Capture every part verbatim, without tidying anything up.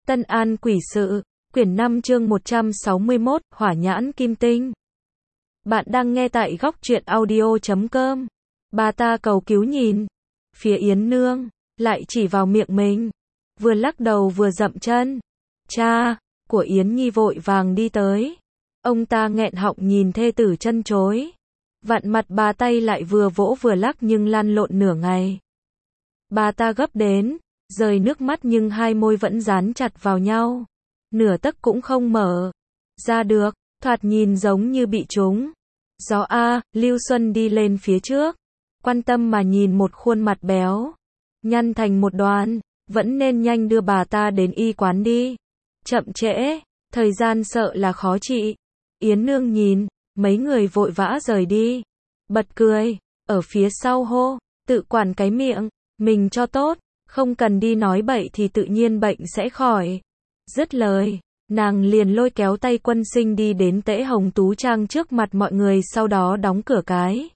Tân An quỷ sự, quyển năm chương một trăm sáu mươi mốt, Hỏa nhãn kim tinh. Bạn đang nghe tại góc truyện audio chấm com. Bà ta cầu cứu nhìn phía Yến Nương, lại chỉ vào miệng mình, vừa lắc đầu vừa dậm chân. Cha của Yến Nhi vội vàng đi tới. Ông ta nghẹn họng nhìn thê tử chân chối. Vặn mặt bà tay lại vừa vỗ vừa lắc nhưng lăn lộn nửa ngày. Bà ta gấp đến rơi nước mắt nhưng hai môi vẫn dán chặt vào nhau, nửa tấc cũng không mở ra được, thoạt nhìn giống như bị trúng gió. A, Lưu Xuân đi lên phía trước, quan tâm mà nhìn một khuôn mặt béo nhăn thành một đoàn, vẫn nên nhanh đưa bà ta đến y quán đi, chậm trễ thời gian sợ là khó trị. Yến Nương nhìn mấy người vội vã rời đi, bật cười ở phía sau hô, tự quản cái miệng mình cho tốt, không cần đi nói bậy thì tự nhiên bệnh sẽ khỏi. Dứt lời, nàng liền lôi kéo tay Quân Sinh đi đến Tễ Hồng Tú Trang trước mặt mọi người, sau đó đóng cửa cái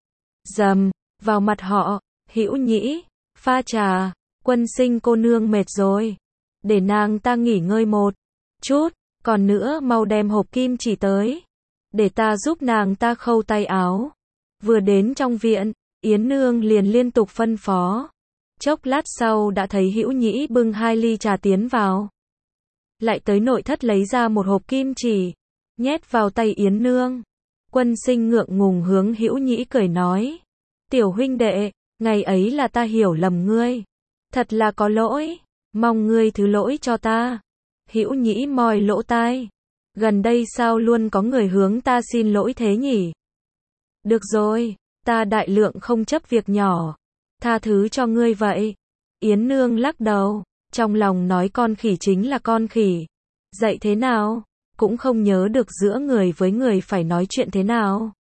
rầm vào mặt họ. Hữu Nhĩ, pha trà. Quân Sinh cô nương mệt rồi, để nàng ta nghỉ ngơi một chút, còn nữa mau đem hộp kim chỉ tới, để ta giúp nàng ta khâu tay áo. Vừa đến trong viện, Yến Nương liền liên tục phân phó. Chốc lát sau đã thấy Hữu Nhĩ bưng hai ly trà tiến vào. Lại tới nội thất lấy ra một hộp kim chỉ, nhét vào tay Yến Nương. Quân Sinh ngượng ngùng hướng Hữu Nhĩ cười nói, tiểu huynh đệ, ngày ấy là ta hiểu lầm ngươi, thật là có lỗi, mong ngươi thứ lỗi cho ta. Hữu Nhĩ moi lỗ tai, gần đây sao luôn có người hướng ta xin lỗi thế nhỉ? Được rồi, ta đại lượng không chấp việc nhỏ, tha thứ cho ngươi vậy. Yến Nương lắc đầu, trong lòng nói con khỉ chính là con khỉ, dạy thế nào cũng không nhớ được giữa người với người phải nói chuyện thế nào.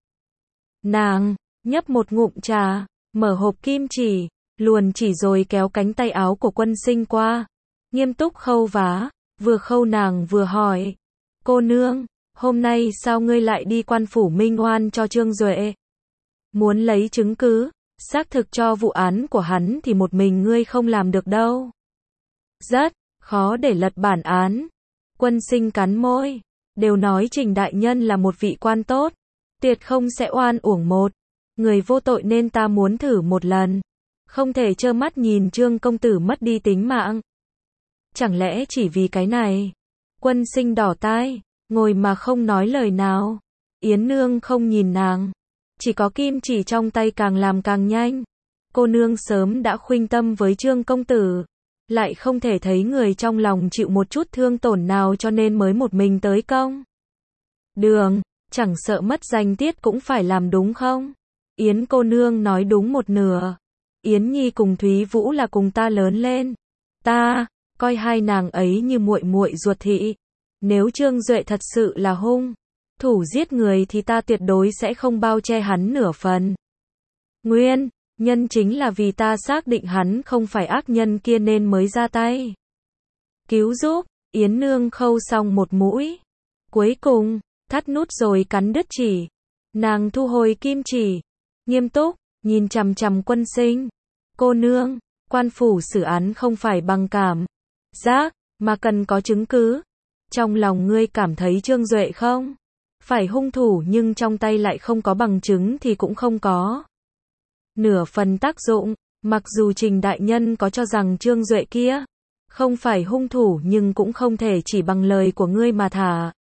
Nàng nhấp một ngụm trà, mở hộp kim chỉ, luồn chỉ rồi kéo cánh tay áo của Quân Sinh qua, nghiêm túc khâu vá. Vừa khâu nàng vừa hỏi, cô nương, hôm nay sao ngươi lại đi quan phủ minh oan cho Trương Duệ? Muốn lấy chứng cứ xác thực cho vụ án của hắn thì một mình ngươi không làm được đâu. Rất khó để lật bản án. Quân Sinh cắn môi, đều nói Trình đại nhân là một vị quan tốt, tuyệt không sẽ oan uổng một người vô tội, nên ta muốn thử một lần, không thể trơ mắt nhìn Trương công tử mất đi tính mạng. Chẳng lẽ chỉ vì cái này? Quân Sinh đỏ tai, ngồi mà không nói lời nào. Yến Nương không nhìn nàng, chỉ có kim chỉ trong tay càng làm càng nhanh. Cô nương sớm đã khuynh tâm với Trương công tử, lại không thể thấy người trong lòng chịu một chút thương tổn nào cho nên mới một mình tới công đường, chẳng sợ mất danh tiết cũng phải làm đúng không? Yến cô nương nói đúng một nửa. Yến Nhi cùng Thúy Vũ là cùng ta lớn lên, ta coi hai nàng ấy như muội muội ruột thị. Nếu Trương Duệ thật sự là hung thủ giết người thì ta tuyệt đối sẽ không bao che hắn nửa phần. Nguyên nhân chính là vì ta xác định hắn không phải ác nhân kia nên mới ra tay cứu giúp. Yến Nương khâu xong một mũi, cuối cùng thắt nút rồi cắn đứt chỉ. Nàng thu hồi kim chỉ, nghiêm túc nhìn chằm chằm Quân Sinh. Cô nương, quan phủ xử án không phải bằng cảm giác mà cần có chứng cứ. Trong lòng ngươi cảm thấy Trương Duệ không phải hung thủ nhưng trong tay lại không có bằng chứng thì cũng không có nửa phần tác dụng. Mặc dù Trình đại nhân có cho rằng Trương Duệ kia không phải hung thủ nhưng cũng không thể chỉ bằng lời của ngươi mà thả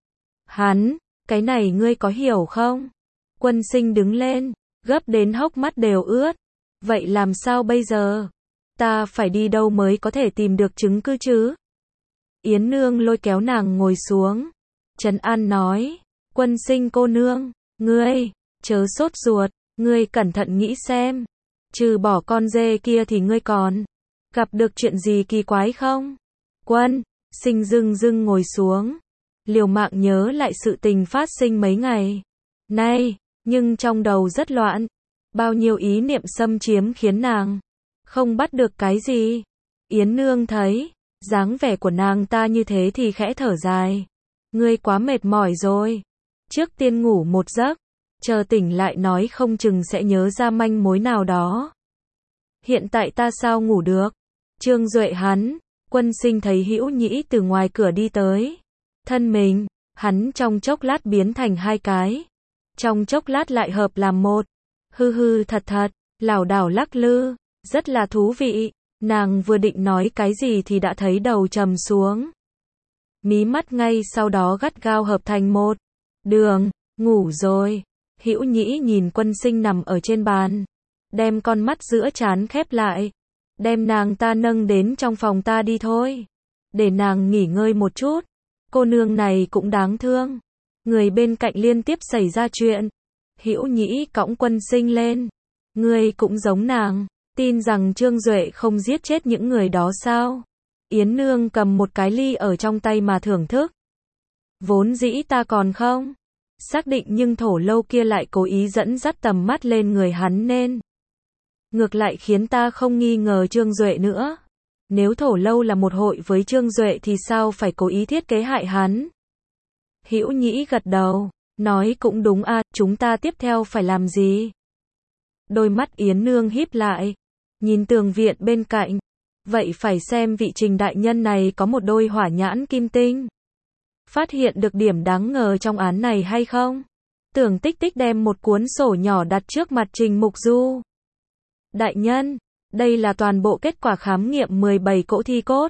hắn, cái này ngươi có hiểu không? Quân Sinh đứng lên, gấp đến hốc mắt đều ướt. Vậy làm sao bây giờ? Ta phải đi đâu mới có thể tìm được chứng cứ chứ? Yến Nương lôi kéo nàng ngồi xuống, trấn an nói, Quân Sinh cô nương, ngươi chớ sốt ruột, ngươi cẩn thận nghĩ xem, trừ bỏ con dê kia thì ngươi còn gặp được chuyện gì kỳ quái không? Quân Sinh dưng dưng ngồi xuống, liều mạng nhớ lại sự tình phát sinh mấy ngày nay, nhưng trong đầu rất loạn, bao nhiêu ý niệm xâm chiếm khiến nàng không bắt được cái gì. Yến Nương thấy dáng vẻ của nàng ta như thế thì khẽ thở dài, ngươi quá mệt mỏi rồi, trước tiên ngủ một giấc, chờ tỉnh lại nói không chừng sẽ nhớ ra manh mối nào đó. Hiện tại ta sao ngủ được? Trương Duệ hắn, Quân Sinh thấy Hữu Nhĩ từ ngoài cửa đi tới. Thân mình, hắn trong chốc lát biến thành hai cái. Trong chốc lát lại hợp làm một. Hư hư thật thật, lảo đảo lắc lư, rất là thú vị. Nàng vừa định nói cái gì thì đã thấy đầu trầm xuống. Mí mắt ngay sau đó gắt gao hợp thành một. Đường, ngủ rồi. Hữu Nhĩ nhìn Quân Sinh nằm ở trên bàn. Đem con mắt giữa trán khép lại. Đem nàng ta nâng đến trong phòng ta đi thôi. Để nàng nghỉ ngơi một chút. Cô nương này cũng đáng thương. Người bên cạnh liên tiếp xảy ra chuyện. Hữu Nhĩ cõng Quân Sinh lên. Ngươi cũng giống nàng. Tin rằng Trương Duệ không giết chết những người đó sao? Yến Nương cầm một cái ly ở trong tay mà thưởng thức. Vốn dĩ ta còn không xác định, nhưng Thổ Lâu kia lại cố ý dẫn dắt tầm mắt lên người hắn nên ngược lại khiến ta không nghi ngờ Trương Duệ nữa. Nếu Thổ Lâu là một hội với Trương Duệ thì sao phải cố ý thiết kế hại hắn? Hữu Nhĩ gật đầu, nói cũng đúng à, chúng ta tiếp theo phải làm gì? Đôi mắt Yến Nương híp lại, nhìn tường viện bên cạnh. Vậy phải xem vị Trình đại nhân này có một đôi hỏa nhãn kim tinh. Phát hiện được điểm đáng ngờ trong án này hay không? Tưởng Tích Tích đem một cuốn sổ nhỏ đặt trước mặt Trình Mục Du. Đại nhân, đây là toàn bộ kết quả khám nghiệm mười bảy cỗ thi cốt.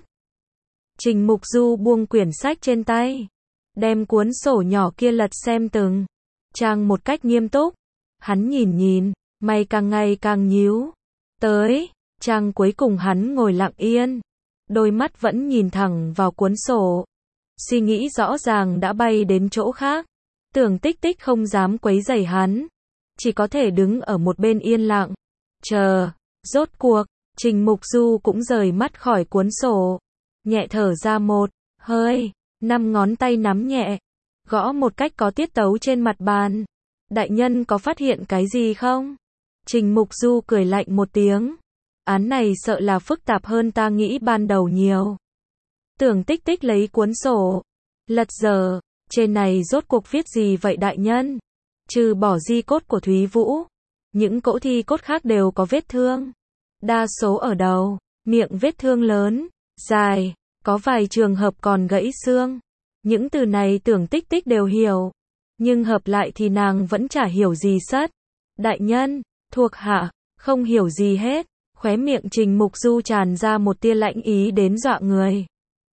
Trình Mục Du buông quyển sách trên tay. Đem cuốn sổ nhỏ kia lật xem từng trang một cách nghiêm túc. Hắn nhìn nhìn, mày càng ngày càng nhíu. Tới trang cuối cùng hắn ngồi lặng yên. Đôi mắt vẫn nhìn thẳng vào cuốn sổ. Suy nghĩ rõ ràng đã bay đến chỗ khác. Tưởng Tích Tích không dám quấy rầy hắn. Chỉ có thể đứng ở một bên yên lặng. Chờ. Rốt cuộc, Trình Mục Du cũng rời mắt khỏi cuốn sổ. Nhẹ thở ra một hơi. Năm ngón tay nắm nhẹ. Gõ một cách có tiết tấu trên mặt bàn. Đại nhân có phát hiện cái gì không? Trình Mục Du cười lạnh một tiếng. Án này sợ là phức tạp hơn ta nghĩ ban đầu nhiều. Tưởng Tích Tích lấy cuốn sổ. Lật dở. Trên này rốt cuộc viết gì vậy đại nhân? Trừ bỏ di cốt của Thúy Vũ, những cỗ thi cốt khác đều có vết thương. Đa số ở đầu, miệng vết thương lớn, dài, có vài trường hợp còn gãy xương. Những từ này Tưởng Tích Tích đều hiểu. Nhưng hợp lại thì nàng vẫn chả hiểu gì sất. Đại nhân, thuộc hạ, không hiểu gì hết. Khóe miệng Trình Mục Du tràn ra một tia lạnh ý đến dọa người.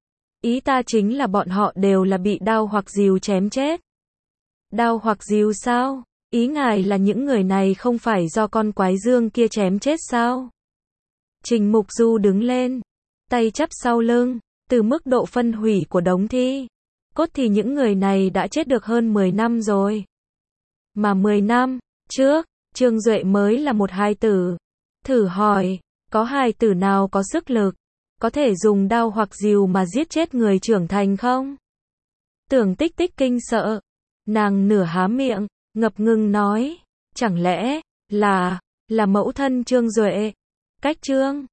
Ý ta chính là bọn họ đều là bị đao hoặc dìu chém chết. Đao hoặc dìu sao? Ý ngài là những người này không phải do con quái dương kia chém chết sao? Trình Mục Du đứng lên, tay chắp sau lưng. Từ mức độ phân hủy của đống thi cốt thì những người này đã chết được hơn mười năm rồi. Mà mười năm trước, Trương Duệ mới là một hài tử. Thử hỏi, có hài tử nào có sức lực, có thể dùng đao hoặc dìu mà giết chết người trưởng thành không? Tưởng Tích Tích kinh sợ. Nàng nửa há miệng, ngập ngừng nói. Chẳng lẽ, là, là mẫu thân Trương Duệ? Cách Trương